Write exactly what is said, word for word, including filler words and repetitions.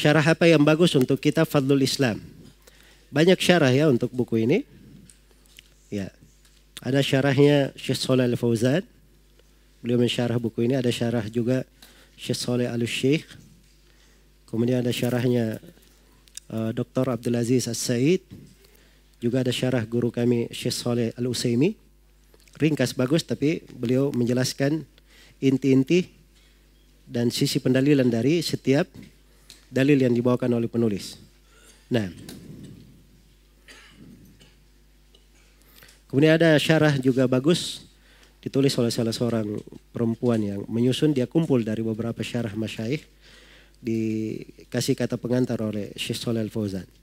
syarah apa yang bagus untuk kitab Fadlul Islam. Banyak syarah ya untuk buku ini. Ya. Ada syarahnya Syekh Shalih Al Fauzan. Beliau mensyarah buku ini. Ada syarah juga Syekh Shalih Al Syekh. Kemudian ada syarahnya uh, Doktor Abdul Aziz As-Said. Juga ada syarah guru kami Syekh Shalih Al Utsaimin. Ringkas bagus tapi beliau menjelaskan inti-inti dan sisi pendalilan dari setiap dalil yang dibawakan oleh penulis. Nah, kemudian ada syarah juga bagus ditulis oleh salah seorang perempuan yang menyusun. Dia kumpul dari beberapa syarah masyayikh, dikasih kata pengantar oleh Syekh Shalih Al Fauzan.